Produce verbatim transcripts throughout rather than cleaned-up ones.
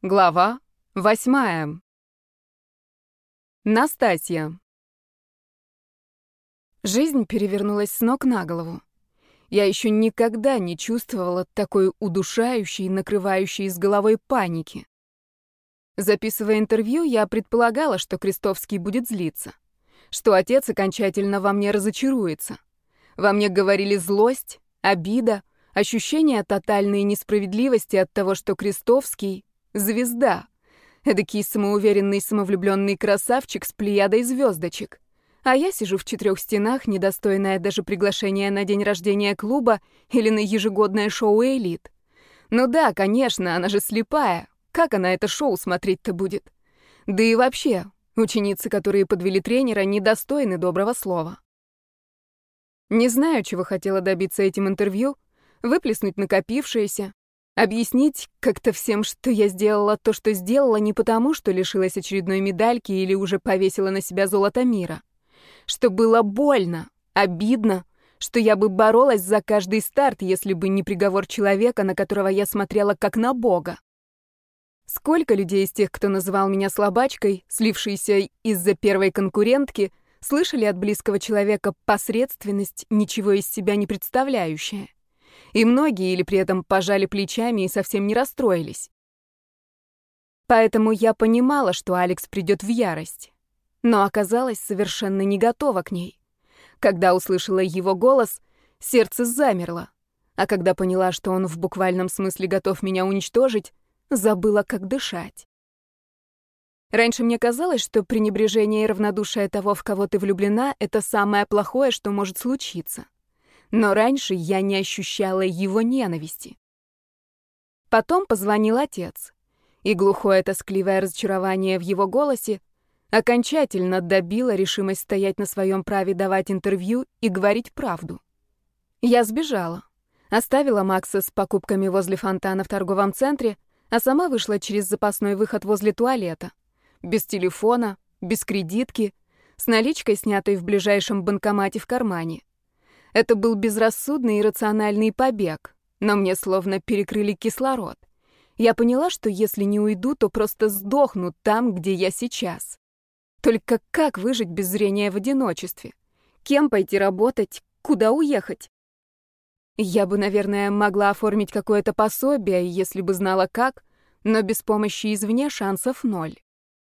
Глава восьмая. Настасья. Жизнь перевернулась с ног на голову. Я еще никогда не чувствовала такой удушающей, накрывающей с головой паники. Записывая интервью, я предполагала, что Крестовский будет злиться, что отец окончательно во мне разочаруется. Во мне говорили злость, обида, ощущение тотальной несправедливости от того, что Крестовский — звезда, эдакий самоуверенный, самовлюбленный красавчик с плеядой звездочек. А я сижу в четырех стенах, недостойная даже приглашения на день рождения клуба или на ежегодное шоу «Элит». Ну да, конечно, она же слепая. Как она это шоу смотреть-то будет? Да и вообще, ученицы, которые подвели тренера, недостойны доброго слова. Не знаю, чего хотела добиться этим интервью, выплеснуть накопившееся, объяснить как-то всем, что я сделала то, что сделала, не потому, что лишилась очередной медальки или уже повесила на себя золото мира. Что было больно, обидно, что я бы боролась за каждый старт, если бы не приговор человека, на которого я смотрела как на бога. Сколько людей из тех, кто называл меня слабачкой, слившейся из-за первой конкурентки, слышали от близкого человека посредственность, ничего из себя не представляющая. И многие или при этом пожали плечами и совсем не расстроились. Поэтому я понимала, что Алекс придет в ярость, но оказалась совершенно не готова к ней. Когда услышала его голос, сердце замерло, а когда поняла, что он в буквальном смысле готов меня уничтожить, забыла, как дышать. Раньше мне казалось, что пренебрежение и равнодушие того, в кого ты влюблена, — это самое плохое, что может случиться. Но раньше я не ощущала его ненависти. Потом позвонил отец, и глухое тоскливое разочарование в его голосе окончательно добило решимость стоять на своем праве давать интервью и говорить правду. Я сбежала, оставила Макса с покупками возле фонтана в торговом центре, а сама вышла через запасной выход возле туалета. Без телефона, без кредитки, с наличкой, снятой в ближайшем банкомате в кармане. Это был безрассудный и рациональный побег, но мне словно перекрыли кислород. Я поняла, что если не уйду, то просто сдохну там, где я сейчас. Только как выжить без зрения в одиночестве? Кем пойти работать? Куда уехать? Я бы, наверное, могла оформить какое-то пособие, если бы знала как, но без помощи извне шансов ноль.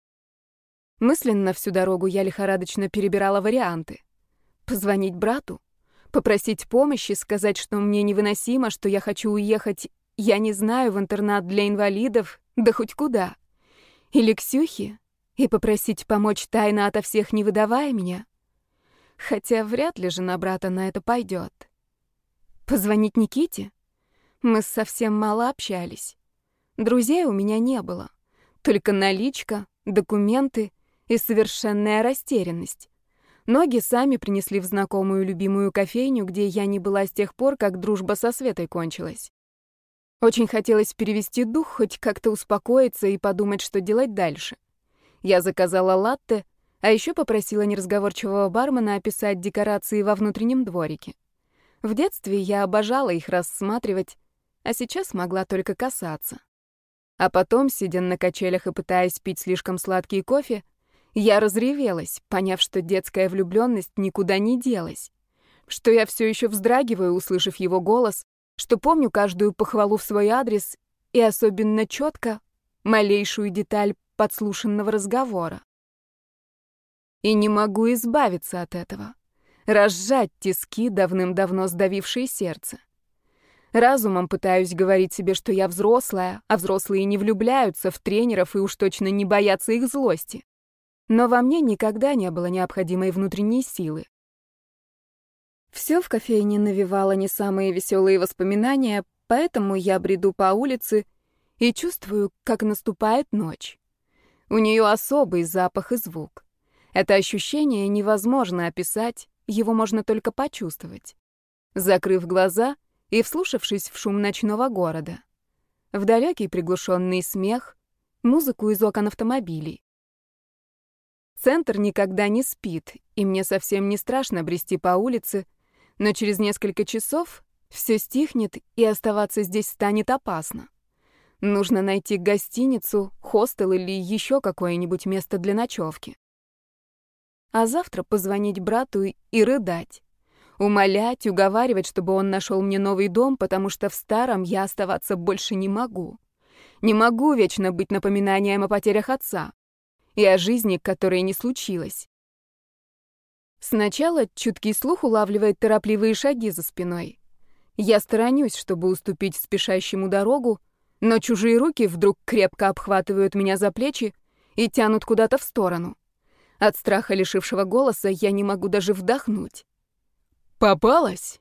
Мысленно всю дорогу я лихорадочно перебирала варианты. Позвонить брату? Попросить помощи, сказать, что мне невыносимо, что я хочу уехать, я не знаю, в интернат для инвалидов, да хоть куда. Или Ксюхе, и попросить помочь тайно ото всех, не выдавая меня. Хотя вряд ли жена брата на это пойдет. Позвонить Никите? Мы совсем мало общались. Друзей у меня не было. Только наличка, документы и совершенная растерянность. Ноги сами принесли в знакомую любимую кофейню, где я не была с тех пор, как дружба со Светой кончилась. Очень хотелось перевести дух, хоть как-то успокоиться и подумать, что делать дальше. Я заказала латте, а еще попросила неразговорчивого бармена описать декорации во внутреннем дворике. В детстве я обожала их рассматривать, а сейчас могла только касаться. А потом, сидя на качелях и пытаясь пить слишком сладкий кофе, я разревелась, поняв, что детская влюбленность никуда не делась, что я все еще вздрагиваю, услышав его голос, что помню каждую похвалу в свой адрес и особенно четко малейшую деталь подслушанного разговора. И не могу избавиться от этого, разжать тиски, давным-давно сдавившие сердце. Разумом пытаюсь говорить себе, что я взрослая, а взрослые не влюбляются в тренеров и уж точно не боятся их злости. Но во мне никогда не было необходимой внутренней силы. Все в кофейне навевало не самые веселые воспоминания, поэтому я бреду по улице и чувствую, как наступает ночь. У нее особый запах и звук. Это ощущение невозможно описать, его можно только почувствовать. Закрыв глаза и вслушавшись в шум ночного города. В далекий приглушенный смех, музыку из окон автомобилей. Центр никогда не спит, и мне совсем не страшно брести по улице, но через несколько часов все стихнет, и оставаться здесь станет опасно. Нужно найти гостиницу, хостел или еще какое-нибудь место для ночевки. А завтра позвонить брату и рыдать. Умолять, уговаривать, чтобы он нашел мне новый дом, потому что в старом я оставаться больше не могу. Не могу вечно быть напоминанием о потерях отца и о жизни, которой не случилось. Сначала чуткий слух улавливает торопливые шаги за спиной. Я сторонюсь, чтобы уступить спешащему дорогу, но чужие руки вдруг крепко обхватывают меня за плечи и тянут куда-то в сторону. От страха лишившего голоса я не могу даже вдохнуть. «Попалась?»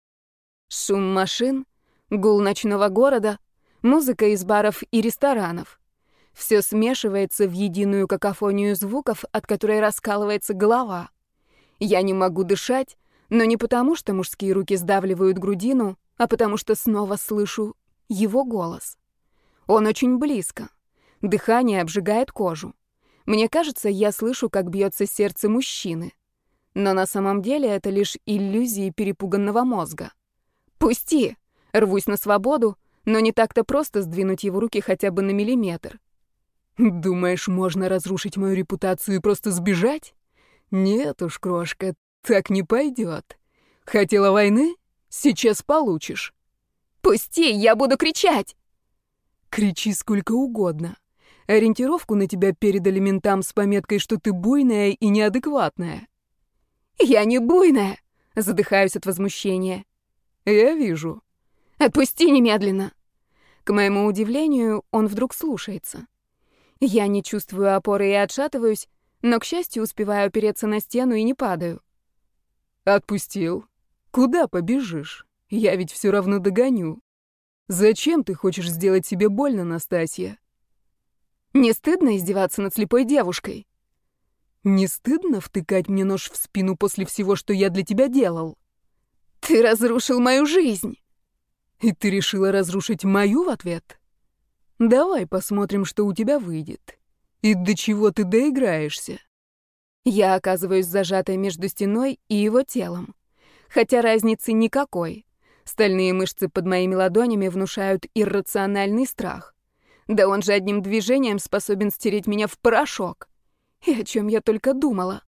Шум машин, гул ночного города, музыка из баров и ресторанов. Все смешивается в единую какофонию звуков, от которой раскалывается голова. Я не могу дышать, но не потому, что мужские руки сдавливают грудину, а потому что снова слышу его голос. Он очень близко. Дыхание обжигает кожу. Мне кажется, я слышу, как бьется сердце мужчины. Но на самом деле это лишь иллюзии перепуганного мозга. «Пусти!» Рвусь на свободу, но не так-то просто сдвинуть его руки хотя бы на миллиметр. «Думаешь, можно разрушить мою репутацию и просто сбежать? Нет уж, крошка, так не пойдет. Хотела войны? Сейчас получишь». «Пусти, я буду кричать!» «Кричи сколько угодно. Ориентировку на тебя передали ментам с пометкой, что ты буйная и неадекватная». «Я не буйная!» — задыхаюсь от возмущения. «Я вижу». «Отпусти немедленно!» К моему удивлению, он вдруг слушается. Я не чувствую опоры и отшатываюсь, но, к счастью, успеваю опереться на стену и не падаю. «Отпустил. Куда побежишь? Я ведь все равно догоню. Зачем ты хочешь сделать себе больно, Настасья?» «Не стыдно издеваться над слепой девушкой?» «Не стыдно втыкать мне нож в спину после всего, что я для тебя делал?» «Ты разрушил мою жизнь!» «И ты решила разрушить мою в ответ? Давай посмотрим, что у тебя выйдет. И до чего ты доиграешься?» Я оказываюсь зажатой между стеной и его телом. Хотя разницы никакой. Стальные мышцы под моими ладонями внушают иррациональный страх. Да он же одним движением способен стереть меня в порошок. И о чем я только думала.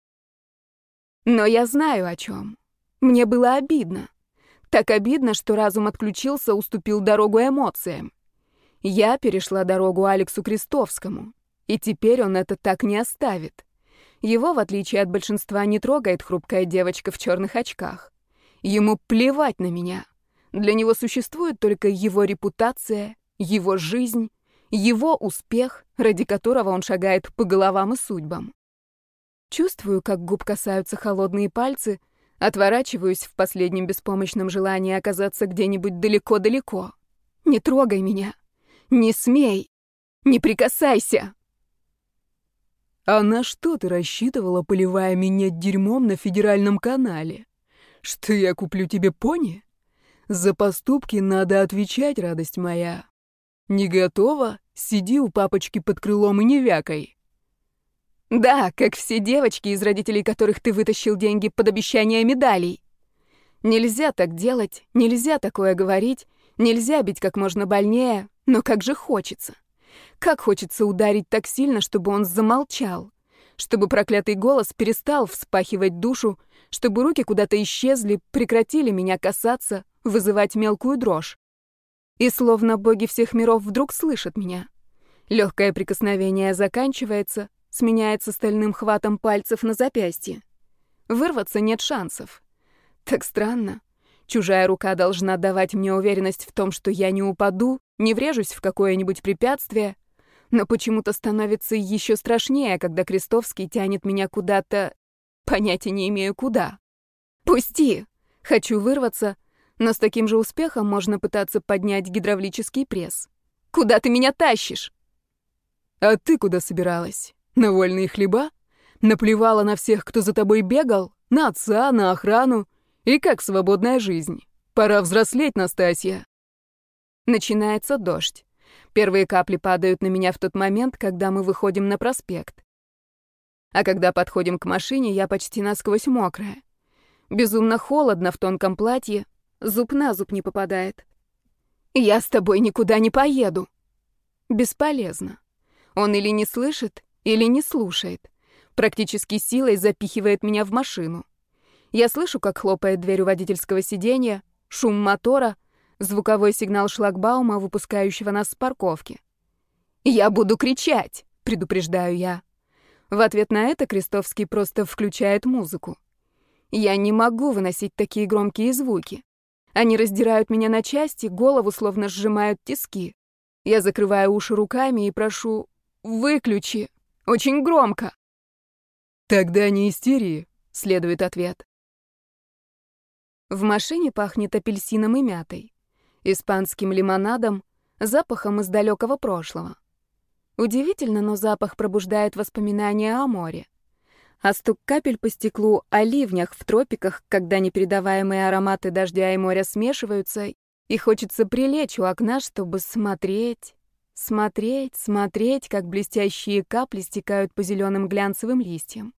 Но я знаю о чем. Мне было обидно. Так обидно, что разум отключился, уступил дорогу эмоциям. Я перешла дорогу Алексу Крестовскому, и теперь он это так не оставит. Его, в отличие от большинства, не трогает хрупкая девочка в черных очках. Ему плевать на меня. Для него существует только его репутация, его жизнь, его успех, ради которого он шагает по головам и судьбам. Чувствую, как губ касаются холодные пальцы, отворачиваюсь в последнем беспомощном желании оказаться где-нибудь далеко-далеко. Не трогай меня. Не смей. Не прикасайся. «А на что ты рассчитывала, поливая меня дерьмом на федеральном канале? Что я куплю тебе пони? За поступки надо отвечать, радость моя. Не готова? Сиди у папочки под крылом и не вякай». Да, как все девочки, из родителей которых ты вытащил деньги под обещание медалей. Нельзя так делать, нельзя такое говорить, нельзя бить как можно больнее, но как же хочется. Как хочется ударить так сильно, чтобы он замолчал, чтобы проклятый голос перестал вспахивать душу, чтобы руки куда-то исчезли, прекратили меня касаться, вызывать мелкую дрожь. И словно боги всех миров вдруг слышат меня. Легкое прикосновение заканчивается, сменяется стальным хватом пальцев на запястье. Вырваться нет шансов. Так странно. Чужая рука должна давать мне уверенность в том, что я не упаду, не врежусь в какое-нибудь препятствие, но почему-то становится еще страшнее, когда Крестовский тянет меня куда-то, понятия не имею куда. «Пусти!» Хочу вырваться, но с таким же успехом можно пытаться поднять гидравлический пресс. «Куда ты меня тащишь?» «А ты куда собиралась? На вольные хлеба? Наплевала на всех, кто за тобой бегал? На отца, на охрану? И как свободная жизнь? Пора взрослеть, Настасья!» Начинается дождь. Первые капли падают на меня в тот момент, когда мы выходим на проспект. А когда подходим к машине, я почти насквозь мокрая. Безумно холодно в тонком платье, зуб на зуб не попадает. «Я с тобой никуда не поеду!» Бесполезно. Он или не слышит, или не слушает. Практически силой запихивает меня в машину. Я слышу, как хлопает дверь у водительского сиденья, шум мотора, звуковой сигнал шлагбаума, выпускающего нас с парковки. «Я буду кричать!» — предупреждаю я. В ответ на это Крестовский просто включает музыку. Я не могу выносить такие громкие звуки. Они раздирают меня на части, голову словно сжимают тиски. Я закрываю уши руками и прошу: «Выключи! Очень громко!» «Тогда не истери», — следует ответ. В машине пахнет апельсином и мятой, испанским лимонадом, запахом из далекого прошлого. Удивительно, но запах пробуждает воспоминания о море. А стук капель по стеклу о ливнях в тропиках, когда непередаваемые ароматы дождя и моря смешиваются, и хочется прилечь у окна, чтобы смотреть, смотреть, смотреть, как блестящие капли стекают по зеленым глянцевым листьям.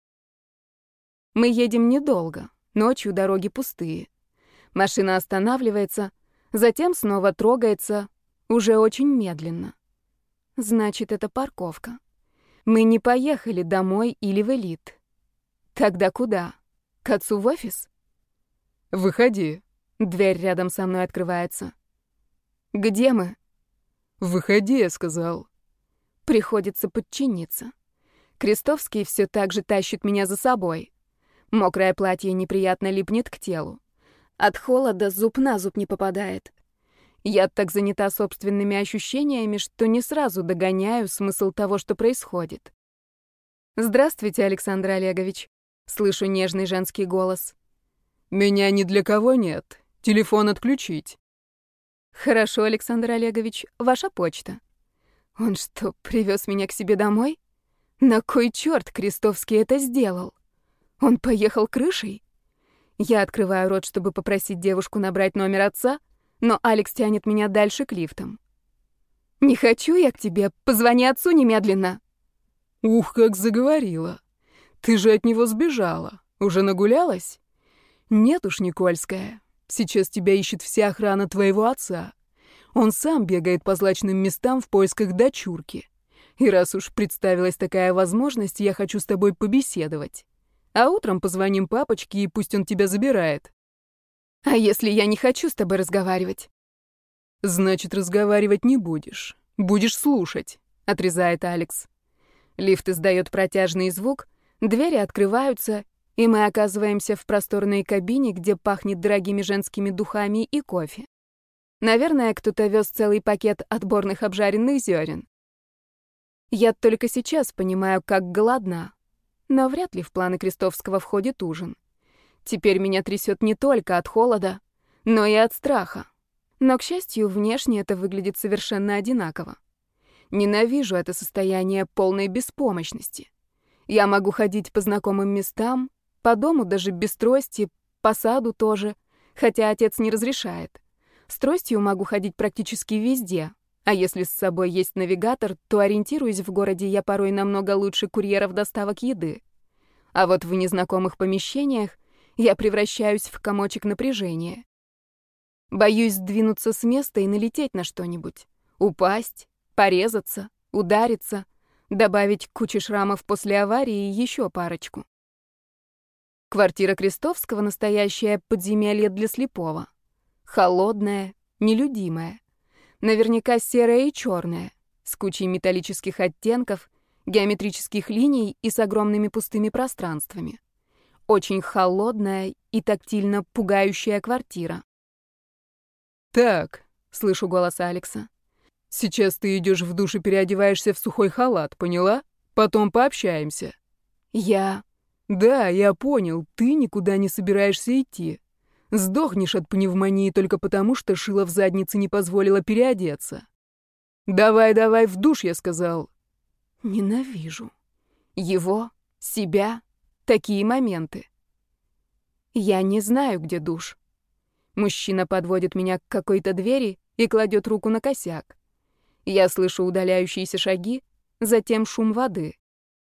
Мы едем недолго, ночью дороги пустые. Машина останавливается, затем снова трогается, уже очень медленно. Значит, это парковка. Мы не поехали домой или в элит. Тогда куда? К отцу в офис? «Выходи». Дверь рядом со мной открывается. «Где мы?» «Выходи», я сказал. Приходится подчиниться. Крестовский все так же тащит меня за собой. Мокрое платье неприятно липнет к телу. От холода зуб на зуб не попадает. Я так занята собственными ощущениями, что не сразу догоняю смысл того, что происходит. «Здравствуйте, Александр Олегович», — слышу нежный женский голос. «Меня ни для кого нет. Телефон отключить». «Хорошо, Александр Олегович, ваша почта». Он что, привез меня к себе домой? На кой черт Крестовский это сделал? Он поехал крышей? Я открываю рот, чтобы попросить девушку набрать номер отца, но Алекс тянет меня дальше к лифтам. «Не хочу я к тебе, позвони отцу немедленно». «Ух, как заговорила. Ты же от него сбежала. Уже нагулялась?» «Нет уж, Никольская, сейчас тебя ищет вся охрана твоего отца. Он сам бегает по злачным местам в поисках дочурки. И раз уж представилась такая возможность, я хочу с тобой побеседовать. А утром позвоним папочке, и пусть он тебя забирает». «А если я не хочу с тобой разговаривать?» «Значит, разговаривать не будешь. Будешь слушать», — отрезает Алекс. Лифт издает протяжный звук, двери открываются, и мы оказываемся в просторной кабине, где пахнет дорогими женскими духами и кофе. Наверное, кто-то вез целый пакет отборных обжаренных зерен. Я только сейчас понимаю, как голодна, но вряд ли в планы Крестовского входит ужин. Теперь меня трясет не только от холода, но и от страха. Но, к счастью, внешне это выглядит совершенно одинаково. Ненавижу это состояние полной беспомощности. Я могу ходить по знакомым местам, по дому даже без трости, по саду тоже, хотя отец не разрешает. С тростью могу ходить практически везде, а если с собой есть навигатор, то ориентируюсь в городе я порой намного лучше курьеров доставок еды. А вот в незнакомых помещениях я превращаюсь в комочек напряжения. Боюсь сдвинуться с места и налететь на что-нибудь. Упасть, порезаться, удариться, добавить к куче шрамов после аварии еще парочку. Квартира Крестовского — настоящее подземелье для слепого. Холодная, нелюдимая. Наверняка серая и черная, с кучей металлических оттенков, геометрических линий и с огромными пустыми пространствами. Очень холодная и тактильно пугающая квартира. «Так», — слышу голос Алекса. «Сейчас ты идешь в душ и переодеваешься в сухой халат, поняла? Потом пообщаемся». «Я...» «Да, я понял, ты никуда не собираешься идти. Сдохнешь от пневмонии только потому, что шило в заднице не позволило переодеться. Давай, давай в душ, я сказал». Ненавижу. Его, себя, такие моменты. Я не знаю, где душ. Мужчина подводит меня к какой-то двери и кладет руку на косяк. Я слышу удаляющиеся шаги, затем шум воды.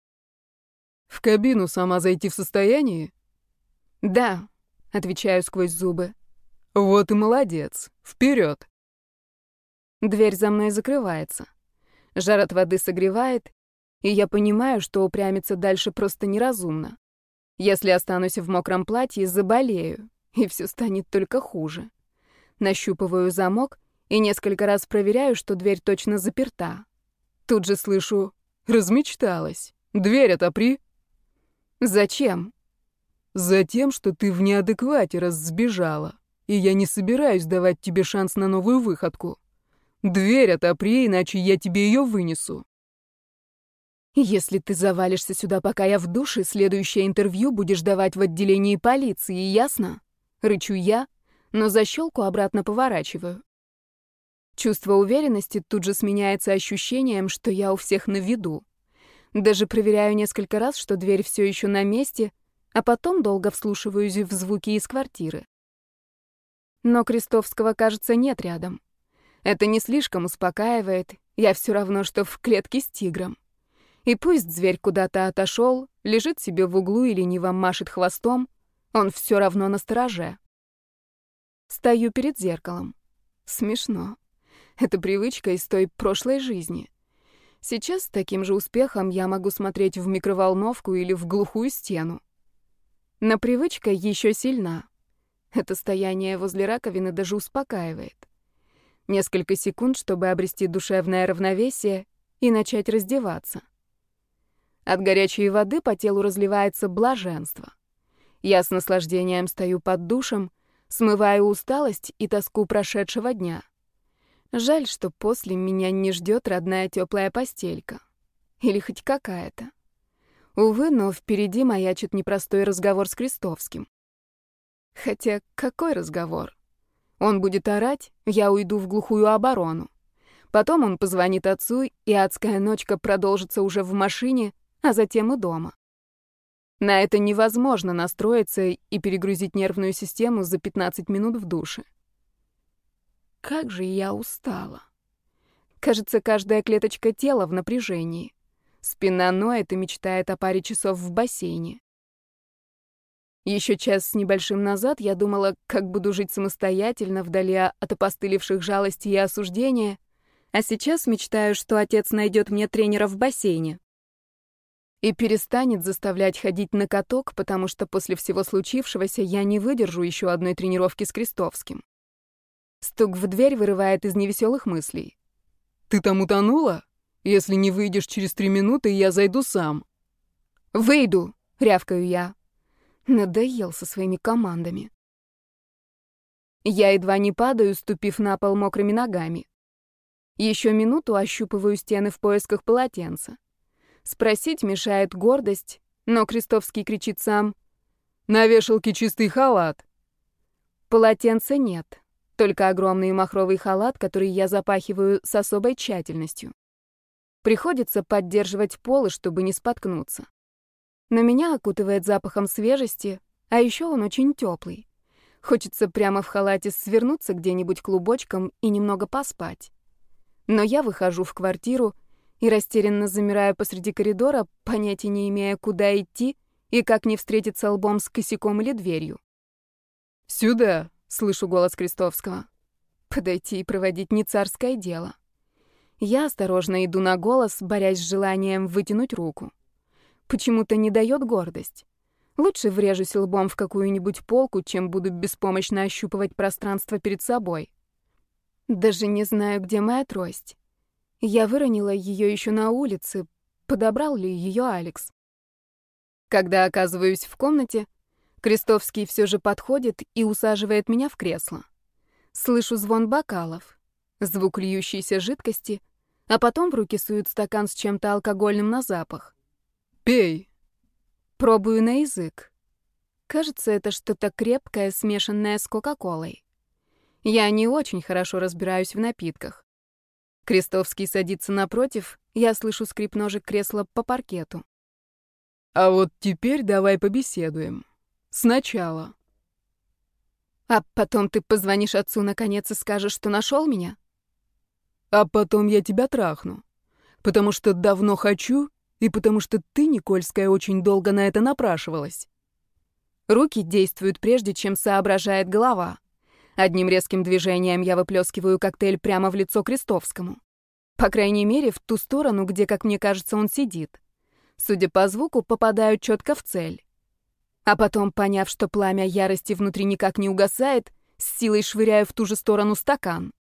«В кабину сама зайти в состоянии?» «Да», — отвечаю сквозь зубы. «Вот и молодец. Вперед!» Дверь за мной закрывается. Жар от воды согревает, и я понимаю, что упрямиться дальше просто неразумно. Если останусь в мокром платье, заболею, и все станет только хуже. Нащупываю замок и несколько раз проверяю, что дверь точно заперта. Тут же слышу: «Размечталась. Дверь отопри». «Зачем?» «Затем, что ты в неадеквате, раз сбежала, и я не собираюсь давать тебе шанс на новую выходку. Дверь отопри, иначе я тебе ее вынесу». «Если ты завалишься сюда, пока я в душе, следующее интервью будешь давать в отделении полиции, ясно?» Рычу я, но защелку обратно поворачиваю. Чувство уверенности тут же сменяется ощущением, что я у всех на виду. Даже проверяю несколько раз, что дверь все еще на месте, а потом долго вслушиваюсь в звуки из квартиры. Но Крестовского, кажется, нет рядом. Это не слишком успокаивает, я все равно, что в клетке с тигром. И пусть зверь куда-то отошел, лежит себе в углу и лениво машет хвостом, он все равно настороже. Стою перед зеркалом. Смешно. Это привычка из той прошлой жизни. Сейчас с таким же успехом я могу смотреть в микроволновку или в глухую стену. Но привычка еще сильна. Это стояние возле раковины даже успокаивает. Несколько секунд, чтобы обрести душевное равновесие и начать раздеваться. От горячей воды по телу разливается блаженство. Я с наслаждением стою под душем, смываю усталость и тоску прошедшего дня. Жаль, что после меня не ждет родная теплая постелька. Или хоть какая-то. Увы, но впереди маячит непростой разговор с Крестовским. Хотя какой разговор? Он будет орать, я уйду в глухую оборону. Потом он позвонит отцу, и адская ночка продолжится уже в машине, а затем и дома. На это невозможно настроиться и перегрузить нервную систему за пятнадцать минут в душе. Как же я устала. Кажется, каждая клеточка тела в напряжении. Спина ноет и мечтает о паре часов в бассейне. Еще час с небольшим назад я думала, как буду жить самостоятельно, вдали от опостылевших жалости и осуждения, а сейчас мечтаю, что отец найдет мне тренера в бассейне и перестанет заставлять ходить на каток, потому что после всего случившегося я не выдержу еще одной тренировки с Крестовским. Стук в дверь вырывает из невеселых мыслей. «Ты там утонула? Если не выйдешь через три минуты, я зайду сам». «Выйду!» — рявкаю я. Надоел со своими командами. Я едва не падаю, ступив на пол мокрыми ногами. Еще минуту ощупываю стены в поисках полотенца. Спросить мешает гордость, но Крестовский кричит сам: «На вешалке чистый халат». Полотенца нет, только огромный махровый халат, который я запахиваю с особой тщательностью. Приходится поддерживать полы, чтобы не споткнуться. Но меня окутывает запахом свежести, а еще он очень теплый. Хочется прямо в халате свернуться где-нибудь клубочком и немного поспать. Но я выхожу в квартиру и растерянно замираю посреди коридора, понятия не имея, куда идти и как не встретиться лбом с косяком или дверью. «Сюда!» — слышу голос Крестовского. Подойти и проводить не царское дело. Я осторожно иду на голос, борясь с желанием вытянуть руку. Почему-то не дает гордость. Лучше врежусь лбом в какую-нибудь полку, чем буду беспомощно ощупывать пространство перед собой. Даже не знаю, где моя трость. Я выронила ее еще на улице. Подобрал ли ее Алекс? Когда оказываюсь в комнате, Крестовский все же подходит и усаживает меня в кресло. Слышу звон бокалов, звук льющейся жидкости, а потом в руки сует стакан с чем-то алкогольным на запах. «Пей!» Пробую на язык. Кажется, это что-то крепкое, смешанное с Кока-Колой. Я не очень хорошо разбираюсь в напитках. Крестовский садится напротив, я слышу скрип ножек кресла по паркету. «А вот теперь давай побеседуем. Сначала». «А потом ты позвонишь отцу наконец и скажешь, что нашел меня?» «А потом я тебя трахну. Потому что давно хочу, и потому что ты, Никольская, очень долго на это напрашивалась». Руки действуют прежде, чем соображает голова. Одним резким движением я выплескиваю коктейль прямо в лицо Крестовскому. По крайней мере, в ту сторону, где, как мне кажется, он сидит. Судя по звуку, попадаю четко в цель. А потом, поняв, что пламя ярости внутри никак не угасает, с силой швыряю в ту же сторону стакан.